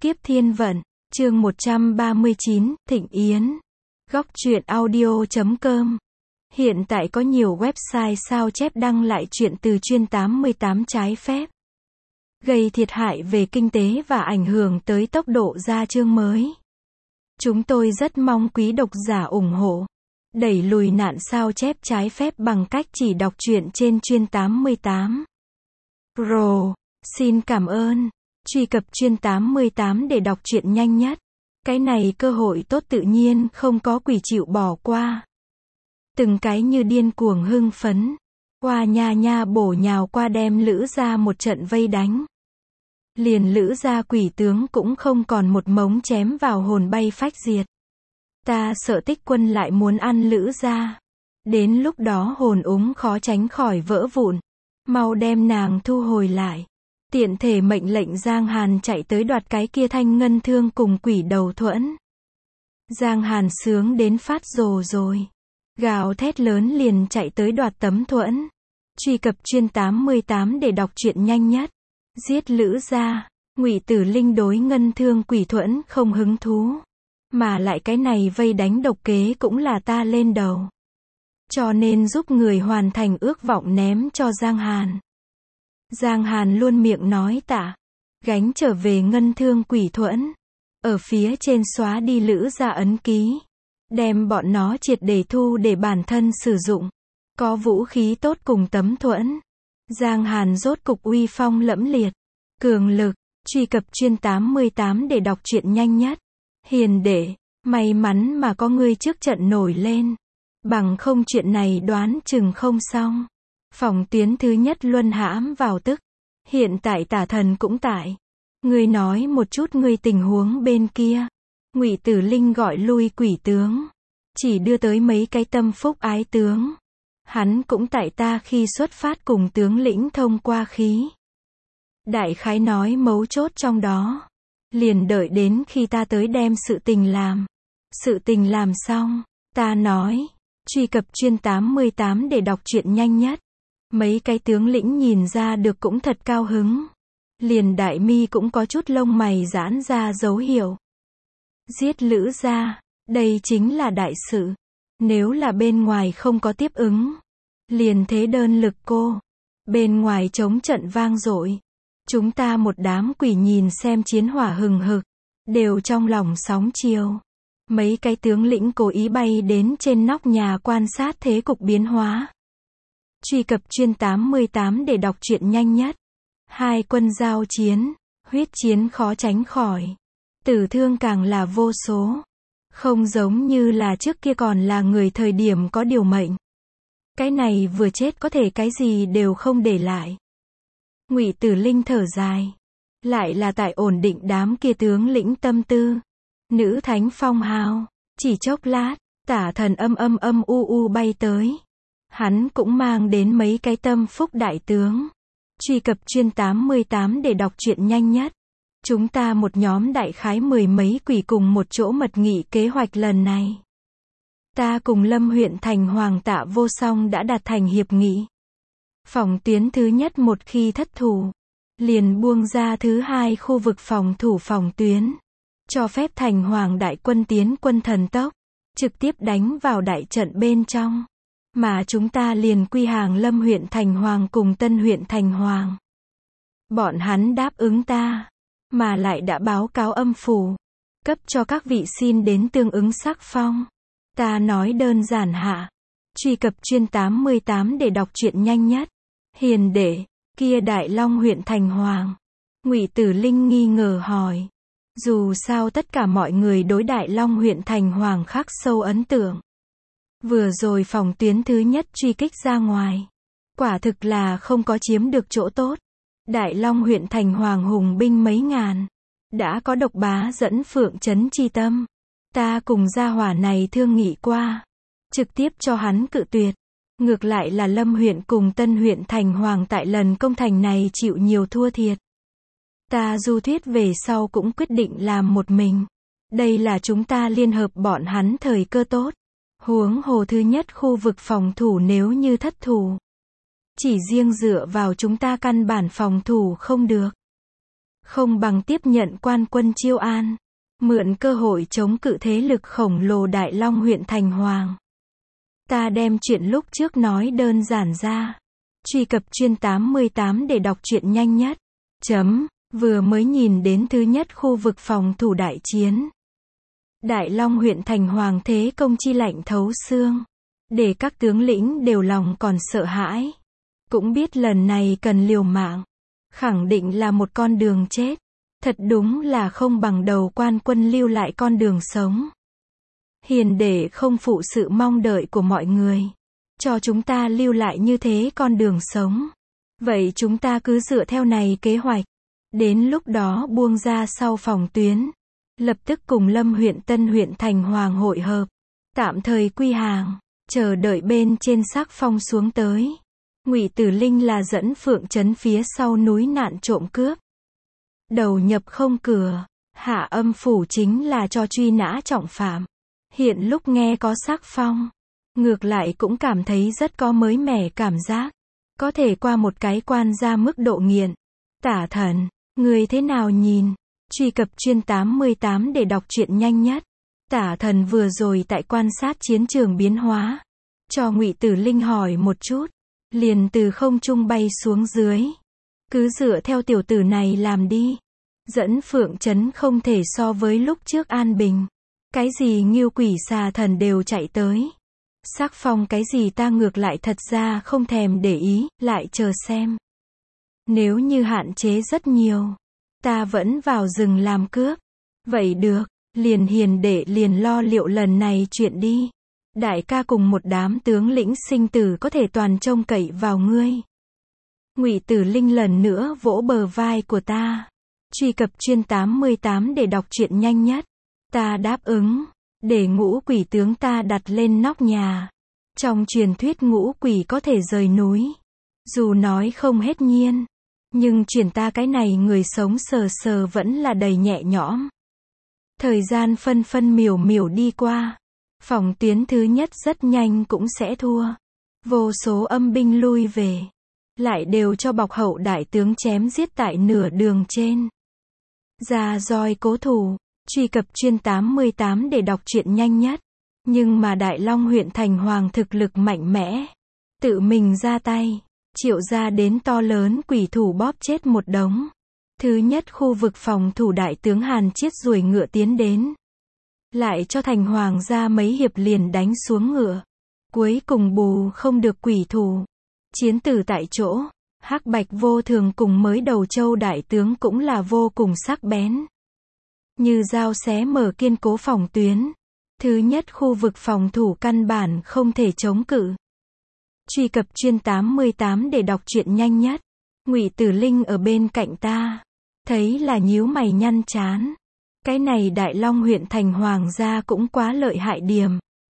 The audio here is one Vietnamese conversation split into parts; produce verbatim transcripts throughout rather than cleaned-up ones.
Kiếp Thiên Vận, chương một trăm ba mươi chín, Thịnh Yến. Góc truyện audio chấm com. Hiện tại có nhiều website sao chép đăng lại chuyện từ chuyên tám mươi tám trái phép, gây thiệt hại về kinh tế và ảnh hưởng tới tốc độ ra chương mới. Chúng tôi rất mong quý độc giả ủng hộ, đẩy lùi nạn sao chép trái phép bằng cách chỉ đọc truyện trên chuyên tám mươi tám. Pro, xin cảm ơn. Truy cập chuyên tám mươi tám để đọc truyện nhanh nhất. Cái này cơ hội tốt tự nhiên không có quỷ chịu bỏ qua. Từng cái như điên cuồng hưng phấn. Qua nha nha bổ nhào qua đem Lữ gia một trận vây đánh. Liền Lữ gia quỷ tướng cũng không còn một mống chém vào hồn bay phách diệt. Ta sợ Tích Quân lại muốn ăn Lữ gia. Đến lúc đó hồn úng khó tránh khỏi vỡ vụn. Mau đem nàng thu hồi lại. Tiện thể mệnh lệnh Giang Hàn chạy tới đoạt cái kia thanh ngân thương cùng quỷ đầu thuẫn. Giang Hàn sướng đến phát rồ rồi. Gào thét lớn liền chạy tới đoạt tấm thuẫn. Truy cập chuyên tám mươi tám để đọc truyện nhanh nhất. Giết Lữ gia. Ngụy Tử Linh đối ngân thương quỷ thuẫn không hứng thú. Mà lại cái này vây đánh độc kế cũng là ta lên đầu. Cho nên giúp người hoàn thành ước vọng ném cho Giang Hàn. Giang Hàn luôn miệng nói tạ. Gánh trở về ngân thương quỷ thuẫn. Ở phía trên xóa đi Lữ gia ấn ký. Đem bọn nó triệt để thu để bản thân sử dụng. Có vũ khí tốt cùng tấm thuẫn. Giang Hàn rốt cục uy phong lẫm liệt. Cường lực. Truy cập chuyên tám mươi tám để đọc truyện nhanh nhất. Hiền đệ. May mắn mà có ngươi trước trận nổi lên. Bằng không chuyện này đoán chừng không xong. Phòng tuyến thứ nhất luân hãm vào tức. Hiện tại Tả Thần cũng tại. Ngươi nói một chút ngươi tình huống bên kia. Ngụy Tử Linh gọi lui quỷ tướng. Chỉ đưa tới mấy cái tâm phúc ái tướng. Hắn cũng tại ta khi xuất phát cùng tướng lĩnh thông qua khí. Đại khái nói mấu chốt trong đó. Liền đợi đến khi ta tới đem sự tình làm. Sự tình làm xong, ta nói. Truy cập chuyên tám mươi tám để đọc truyện nhanh nhất. Mấy cái tướng lĩnh nhìn ra được cũng thật cao hứng. Liền Đại Mi cũng có chút lông mày giãn ra dấu hiệu. Giết Lữ gia, đây chính là đại sự. Nếu là bên ngoài không có tiếp ứng, liền thế đơn lực cô. Bên ngoài chống trận vang dội. Chúng ta một đám quỷ nhìn xem chiến hỏa hừng hực, đều trong lòng sóng chiều. Mấy cái tướng lĩnh cố ý bay đến trên nóc nhà quan sát thế cục biến hóa. Truy cập chuyên tám mươi tám để đọc truyện nhanh nhất. Hai quân giao chiến, huyết chiến khó tránh khỏi. Tử thương càng là vô số. Không giống như là trước kia còn là người thời điểm có điều mệnh. Cái này vừa chết có thể cái gì đều không để lại. Ngụy Tử Linh thở dài. Lại là tại ổn định đám kia tướng lĩnh tâm tư. Nữ thánh phong hào. Chỉ chốc lát, Tả Thần âm âm âm u u bay tới. Hắn cũng mang đến mấy cái tâm phúc đại tướng. Truy cập chuyên tám mươi tám để đọc truyện nhanh nhất. Chúng ta một nhóm đại khái mười mấy quỷ cùng một chỗ mật nghị kế hoạch lần này. Ta cùng Lâm huyện thành Hoàng Tạ Vô Song đã đạt thành hiệp nghị. Phòng tuyến thứ nhất một khi thất thủ, liền buông ra thứ hai khu vực phòng thủ phòng tuyến. Cho phép thành Hoàng đại quân tiến quân thần tốc, trực tiếp đánh vào đại trận bên trong. Mà chúng ta liền quy hàng Lâm huyện thành Hoàng cùng Tân huyện thành Hoàng. Bọn hắn đáp ứng ta, mà lại đã báo cáo âm phủ, cấp cho các vị xin đến tương ứng sắc phong. Ta nói đơn giản hạ. Truy cập chuyên tám mươi tám để đọc truyện nhanh nhất. Hiền đệ, kia Đại Long huyện thành Hoàng. Ngụy Tử Linh nghi ngờ hỏi. Dù sao tất cả mọi người đối Đại Long huyện thành Hoàng khắc sâu ấn tượng. Vừa rồi phòng tuyến thứ nhất truy kích ra ngoài. Quả thực là không có chiếm được chỗ tốt. Đại Long huyện thành Hoàng hùng binh mấy ngàn. Đã có độc bá dẫn Phượng Trấn chi tâm. Ta cùng gia hỏa này thương nghị qua. Trực tiếp cho hắn cự tuyệt. Ngược lại là Lâm huyện cùng Tân huyện thành Hoàng tại lần công thành này chịu nhiều thua thiệt. Ta du thuyết về sau cũng quyết định làm một mình. Đây là chúng ta liên hợp bọn hắn thời cơ tốt. Huống hồ thứ nhất khu vực phòng thủ nếu như thất thủ. Chỉ riêng dựa vào chúng ta căn bản phòng thủ không được. không bằng tiếp nhận quan quân Chiêu An, mượn cơ hội chống cự thế lực khổng lồ Đại Long huyện Thành Hoàng. Ta đem chuyện lúc trước nói đơn giản ra. Truy cập chuyên tám mươi tám để đọc truyện nhanh nhất. Chấm, vừa mới nhìn đến thứ nhất khu vực phòng thủ đại chiến. Đại Long huyện Thành Hoàng thế công chi lạnh thấu xương. Để các tướng lĩnh đều lòng còn sợ hãi. Cũng biết lần này cần liều mạng. Khẳng định là một con đường chết. Thật đúng là không bằng đầu quan quân lưu lại con đường sống. Hiền để không phụ sự mong đợi của mọi người. Cho chúng ta lưu lại như thế con đường sống. Vậy chúng ta cứ dựa theo này kế hoạch. Đến lúc đó buông ra sau phòng tuyến. Lập tức cùng Lâm huyện Tân huyện Thành Hoàng hội hợp. Tạm thời quy hàng. Chờ đợi bên trên Sắc Phong xuống tới. Ngụy Tử Linh là dẫn Phượng Trấn phía sau núi nạn trộm cướp. Đầu nhập không cửa. Hạ Âm phủ chính là cho truy nã trọng phạm. Hiện lúc nghe có Sắc Phong. Ngược lại cũng cảm thấy rất có mới mẻ cảm giác. Có thể qua một cái quan ra mức độ nghiện. Tả Thần, người thế nào nhìn? Truy cập chuyên tám mươi tám để đọc truyện nhanh nhất. Tả Thần vừa rồi tại quan sát chiến trường biến hóa. Cho Ngụy Tử Linh hỏi một chút. Liền từ không trung bay xuống dưới. Cứ dựa theo tiểu tử này làm đi. Dẫn Phượng Trấn không thể so với lúc trước an bình. Cái gì Ngưu Quỷ Xà Thần đều chạy tới. Sắc Phong cái gì ta ngược lại thật ra không thèm để ý, lại chờ xem. Nếu như hạn chế rất nhiều, ta vẫn vào rừng làm cướp. Vậy được, liền hiền đệ liền lo liệu lần này chuyện đi. Đại ca cùng một đám tướng lĩnh sinh tử có thể toàn trông cậy vào ngươi. Ngụy Tử Linh lần nữa vỗ bờ vai của ta. Truy cập chuyên tám mươi tám để đọc truyện nhanh nhất. Ta đáp ứng. Để ngũ quỷ tướng ta đặt lên nóc nhà. Trong truyền thuyết ngũ quỷ có thể rời núi. Dù nói không hết nhiên. Nhưng truyền ta cái này người sống sờ sờ vẫn là đầy nhẹ nhõm. Thời gian phân phân miểu miểu đi qua. Phòng tuyến thứ nhất rất nhanh cũng sẽ thua. Vô số âm binh lui về. Lại đều cho bọc hậu đại tướng chém giết tại nửa đường trên. Ra roi cố thủ. Truy cập chuyên tám mươi tám để đọc truyện nhanh nhất. Nhưng mà Đại Long huyện Thành Hoàng thực lực mạnh mẽ. Tự mình ra tay. Triệu ra đến to lớn quỷ thủ bóp chết một đống. Thứ nhất khu vực phòng thủ đại tướng Hàn Chiết ruồi ngựa tiến đến. Lại cho Thành Hoàng ra mấy hiệp liền đánh xuống ngựa. Cuối cùng bù không được quỷ thủ. Chiến tử tại chỗ. Hắc Bạch Vô Thường cùng mới đầu Châu đại tướng cũng là vô cùng sắc bén. Như dao xé mở kiên cố phòng tuyến. Thứ nhất khu vực phòng thủ căn bản không thể chống cự. Truy cập chuyên tám mươi tám để đọc truyện nhanh nhất. Ngụy Tử Linh ở bên cạnh ta. Thấy là nhíu mày nhăn chán. Cái này Đại Long huyện Thành Hoàng gia cũng quá lợi hại điểm.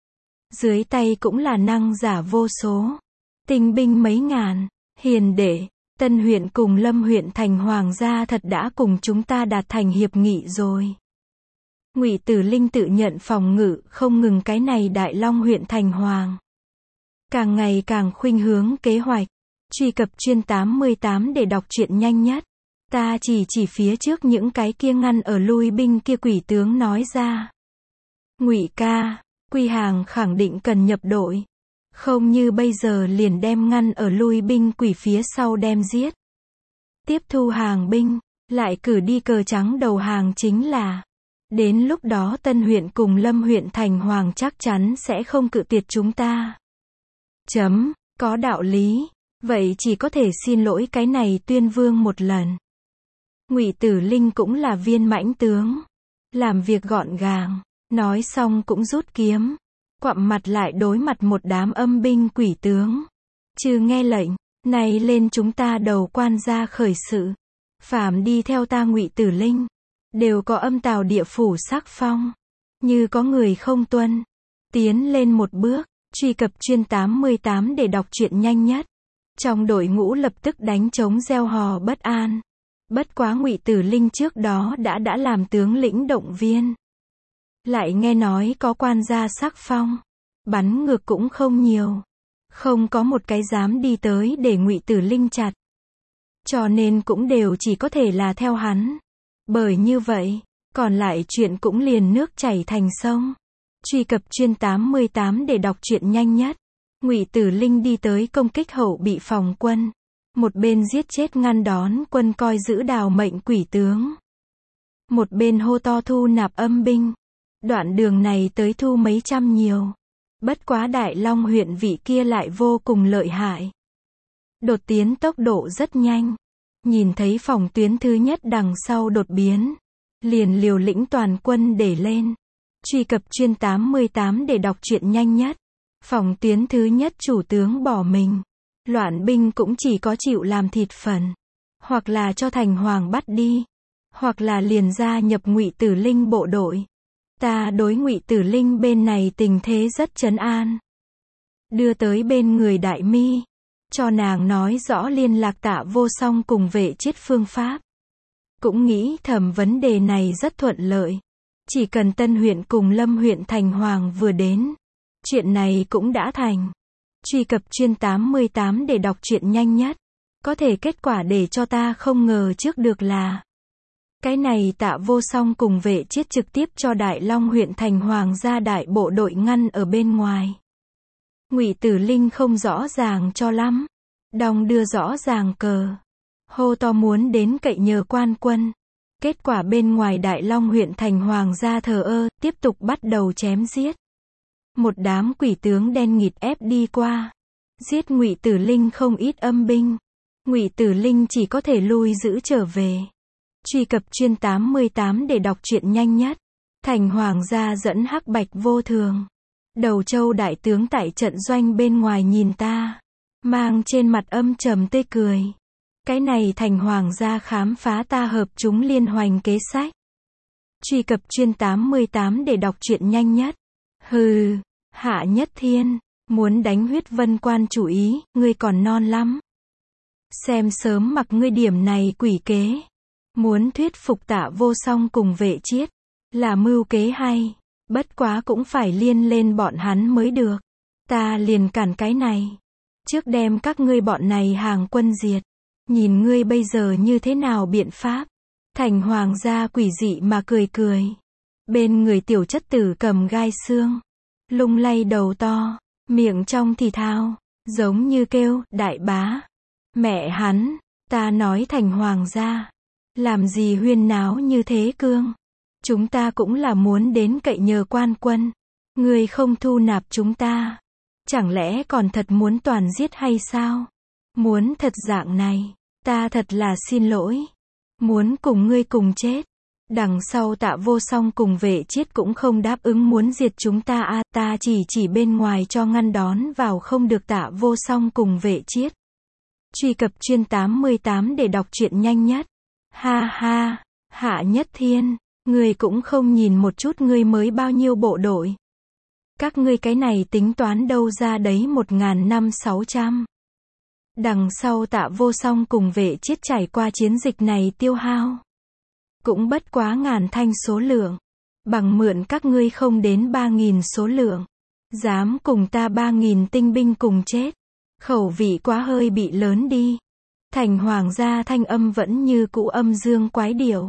Dưới tay cũng là năng giả vô số. Tinh binh mấy ngàn. Hiền đệ. Tân huyện cùng Lâm huyện Thành Hoàng gia thật đã cùng chúng ta đạt thành hiệp nghị rồi. Ngụy Tử Linh tự nhận phòng ngự không ngừng cái này Đại Long huyện Thành Hoàng. Càng ngày càng khuynh hướng kế hoạch. Truy cập chuyên tám mươi tám để đọc truyện nhanh nhất. Ta chỉ chỉ phía trước những cái kia ngăn ở lui binh kia quỷ tướng nói ra. Ngụy ca, quy hàng khẳng định cần nhập đội. Không như bây giờ liền đem ngăn ở lui binh quỷ phía sau đem giết. Tiếp thu hàng binh, lại cử đi cờ trắng đầu hàng chính là. Đến lúc đó Tân huyện cùng Lâm huyện Thành Hoàng chắc chắn sẽ không cự tuyệt chúng ta. Chấm, có đạo lý. Vậy chỉ có thể xin lỗi cái này Tuyên Vương một lần. Ngụy Tử Linh cũng là viên mãnh tướng. Làm việc gọn gàng. Nói xong cũng rút kiếm. Quặm mặt lại đối mặt một đám âm binh quỷ tướng. Trừ nghe lệnh, này lên chúng ta đầu quan gia khởi sự. Phàm đi theo ta Ngụy Tử Linh. Đều có âm tào địa phủ sắc phong. Như có người không tuân. Tiến lên một bước. Truy cập chuyên tám mươi tám để đọc truyện nhanh nhất. Trong đội ngũ lập tức đánh trống reo hò bất an. Bất quá Ngụy Tử Linh trước đó đã đã làm tướng lĩnh động viên. Lại nghe nói có quan gia sắc phong. Bắn ngược cũng không nhiều. Không có một cái dám đi tới để Ngụy Tử Linh chặt. cho nên cũng đều chỉ có thể là theo hắn. Bởi như vậy, còn lại chuyện cũng liền nước chảy thành sông. Truy cập chuyên tám mươi tám để đọc truyện nhanh nhất. Ngụy Tử Linh đi tới công kích hậu bị phòng quân. Một bên giết chết ngăn đón quân coi giữ đào mệnh quỷ tướng. Một bên hô to thu nạp âm binh. Đoạn đường này tới thu mấy trăm nhiều. Bất quá Đại Long huyện vị kia lại vô cùng lợi hại. Đột tiến tốc độ rất nhanh. Nhìn thấy phòng tuyến thứ nhất đằng sau đột biến. Liền liều lĩnh toàn quân để lên. Truy cập chuyên tám mươi tám để đọc truyện nhanh nhất. Phòng tuyến thứ nhất chủ tướng bỏ mình. Loạn binh cũng chỉ có chịu làm thịt phần. Hoặc là cho Thành Hoàng bắt đi. Hoặc là liền gia nhập Ngụy Tử Linh bộ đội. Ta đối Ngụy Tử Linh bên này tình thế rất trấn an. Đưa tới bên người Đại Mi. Cho nàng nói rõ liên lạc Tạ Vô Song cùng Vệ Chiết phương pháp. Cũng nghĩ thầm vấn đề này rất thuận lợi. Chỉ cần Tân huyện cùng Lâm huyện Thành Hoàng vừa đến. Chuyện này cũng đã thành. Truy cập chuyên tám mươi tám để đọc truyện nhanh nhất. Có thể kết quả để cho ta không ngờ trước được là. Cái này Tạ Vô Song cùng Vệ Chiết trực tiếp cho Đại Long huyện Thành Hoàng ra đại bộ đội ngăn ở bên ngoài. Ngụy Tử Linh không rõ ràng cho lắm. Đong đưa rõ ràng cờ. Hô to muốn đến cậy nhờ quan quân. Kết quả bên ngoài Đại Long huyện Thành Hoàng ra thờ ơ, tiếp tục bắt đầu chém giết. Một đám quỷ tướng đen nghịt ép đi qua. Giết Ngụy Tử Linh không ít âm binh. Ngụy Tử Linh chỉ có thể lui giữ trở về. Truy cập chuyên tám mươi tám để đọc truyện nhanh nhất. Thành Hoàng gia dẫn Hắc Bạch Vô Thường. Đầu Châu đại tướng tại trận doanh bên ngoài nhìn ta. Mang trên mặt âm trầm tươi cười. Cái này Thành Hoàng gia khám phá ta hợp chúng liên hoành kế sách. Truy cập chuyên tám mươi tám để đọc truyện nhanh nhất. Hừ, Hạ Nhất Thiên, muốn đánh huyết vân quan chủ ý, ngươi còn non lắm. Xem sớm mặc ngươi điểm này quỷ kế. Muốn thuyết phục Tạ Vô Song cùng Vệ Chiết, là mưu kế hay, bất quá cũng phải liên lên bọn hắn mới được. Ta liền cản cái này. Trước đem các ngươi bọn này hàng quân diệt. Nhìn ngươi bây giờ như thế nào biện pháp. Thành Hoàng gia quỷ dị mà cười cười. Bên người tiểu chất tử cầm gai xương. Lung lay đầu to. Miệng trong thì thào. Giống như kêu, đại bá. Mẹ hắn, ta nói Thành Hoàng gia. Làm gì huyên náo như thế cương. Chúng ta cũng là muốn đến cậy nhờ quan quân. Ngươi không thu nạp chúng ta. Chẳng lẽ còn thật muốn toàn giết hay sao? Muốn thật dạng này. Ta thật là xin lỗi. Muốn cùng ngươi cùng chết. Đằng sau Tạ Vô Song cùng Vệ Chiết cũng không đáp ứng muốn diệt chúng ta a à, ta chỉ chỉ bên ngoài cho ngăn đón vào không được Tạ Vô Song cùng Vệ Chiết. Truy cập chuyên tám mươi tám để đọc truyện nhanh nhất. Ha ha, Hạ Nhất Thiên, ngươi cũng không nhìn một chút ngươi mới bao nhiêu bộ đội. Các ngươi cái này tính toán đâu ra đấy một ngàn năm sáu trăm. Đằng sau Tạ Vô Song cùng Vệ Chiết trải qua chiến dịch này tiêu hao. Cũng bất quá ngàn thanh số lượng. Bằng mượn các ngươi không đến ba nghìn số lượng. Dám cùng ta ba nghìn tinh binh cùng chết. Khẩu vị quá hơi bị lớn đi. Thành Hoàng gia thanh âm vẫn như cũ âm dương quái điệu.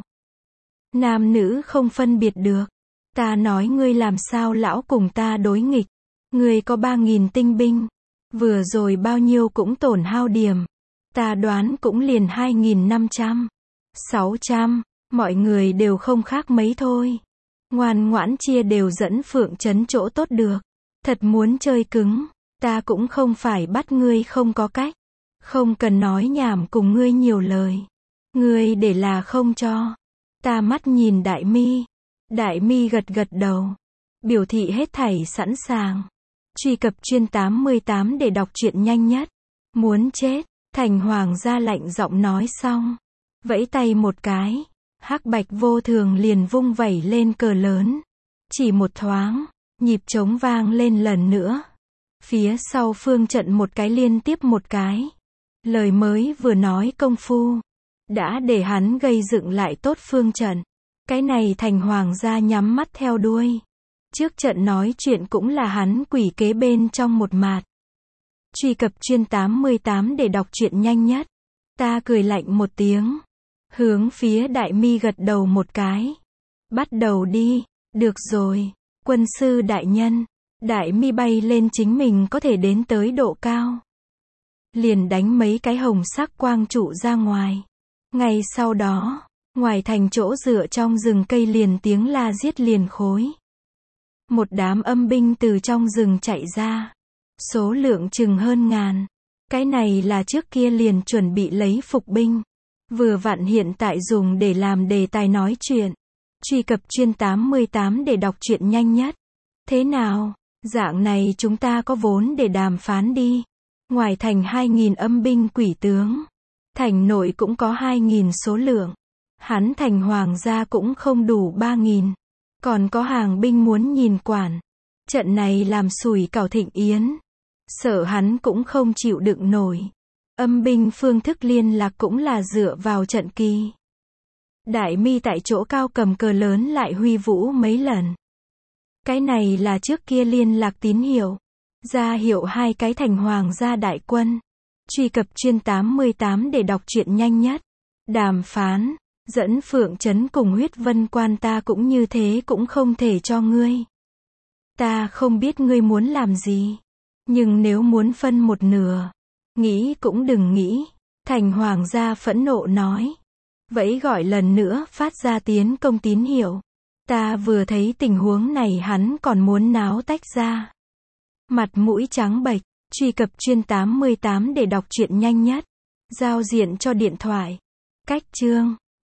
Nam nữ không phân biệt được. Ta nói ngươi làm sao lão cùng ta đối nghịch. Ngươi có ba nghìn tinh binh. Vừa rồi bao nhiêu cũng tổn hao điểm. Ta đoán cũng liền hai nghìn năm trăm. sáu trăm. Mọi người đều không khác mấy thôi. Ngoan ngoãn chia đều dẫn Phượng Trấn chỗ tốt được. Thật muốn chơi cứng. Ta cũng không phải bắt ngươi không có cách. Không cần nói nhảm cùng ngươi nhiều lời. Ngươi để là không cho. Ta mắt nhìn Đại Mi. Đại Mi gật gật đầu. Biểu thị hết thảy sẵn sàng. Truy cập chuyên tám mươi tám để đọc truyện nhanh nhất. Muốn chết. Thành Hoàng gia lạnh giọng nói xong. Vẫy tay một cái. Hắc Bạch Vô Thường liền vung vẩy lên cờ lớn. Chỉ một thoáng. Nhịp trống vang lên lần nữa. Phía sau phương trận một cái liên tiếp một cái. Lời mới vừa nói công phu. Đã để hắn gây dựng lại tốt phương trận. Cái này Thành Hoàng gia nhắm mắt theo đuôi. Trước trận nói chuyện cũng là hắn quỷ kế bên trong một mạt. Truy cập chuyên tám mươi tám để đọc truyện nhanh nhất. Ta cười lạnh một tiếng. Hướng phía Đại Mi gật đầu một cái. Bắt đầu đi. Được rồi. Quân sư đại nhân. Đại Mi bay lên chính mình có thể đến tới độ cao. Liền đánh mấy cái hồng sắc quang trụ ra ngoài. Ngay sau đó, ngoài thành chỗ dựa trong rừng cây liền tiếng la giết liền khối. Một đám âm binh từ trong rừng chạy ra. Số lượng chừng hơn ngàn. Cái này là trước kia liền chuẩn bị lấy phục binh. Vừa vặn hiện tại dùng để làm đề tài nói chuyện. Truy cập chuyên tám mươi tám để đọc truyện nhanh nhất. Thế nào, dạng này chúng ta có vốn để đàm phán đi. Ngoài thành hai nghìn âm binh quỷ tướng. Thành nội cũng có hai nghìn số lượng. Hắn thành hoàng gia cũng không đủ ba nghìn. Còn có hàng binh muốn nhìn quản. Trận này làm sủi cảo Thịnh Yến. Sợ hắn cũng không chịu đựng nổi. Âm binh phương thức liên lạc cũng là dựa vào trận kỳ. Đại Mi tại chỗ cao cầm cờ lớn lại huy vũ mấy lần. Cái này là trước kia liên lạc tín hiệu. Ra hiệu hai cái thành hoàng gia đại quân. Truy cập chuyên tám mươi tám để đọc truyện nhanh nhất. Đàm phán. Dẫn Phượng Trấn cùng Huyết Vân Quan ta cũng như thế cũng không thể cho ngươi. Ta không biết ngươi muốn làm gì. Nhưng nếu muốn phân một nửa. Nghĩ cũng đừng nghĩ. Thành hoàng gia phẫn nộ nói. Vậy gọi lần nữa phát ra tiến công tín hiệu. Ta vừa thấy tình huống này hắn còn muốn náo tách ra. Mặt mũi trắng bệch. Truy cập chuyên tám mươi tám để đọc truyện nhanh nhất. Giao diện cho điện thoại. Cách chương.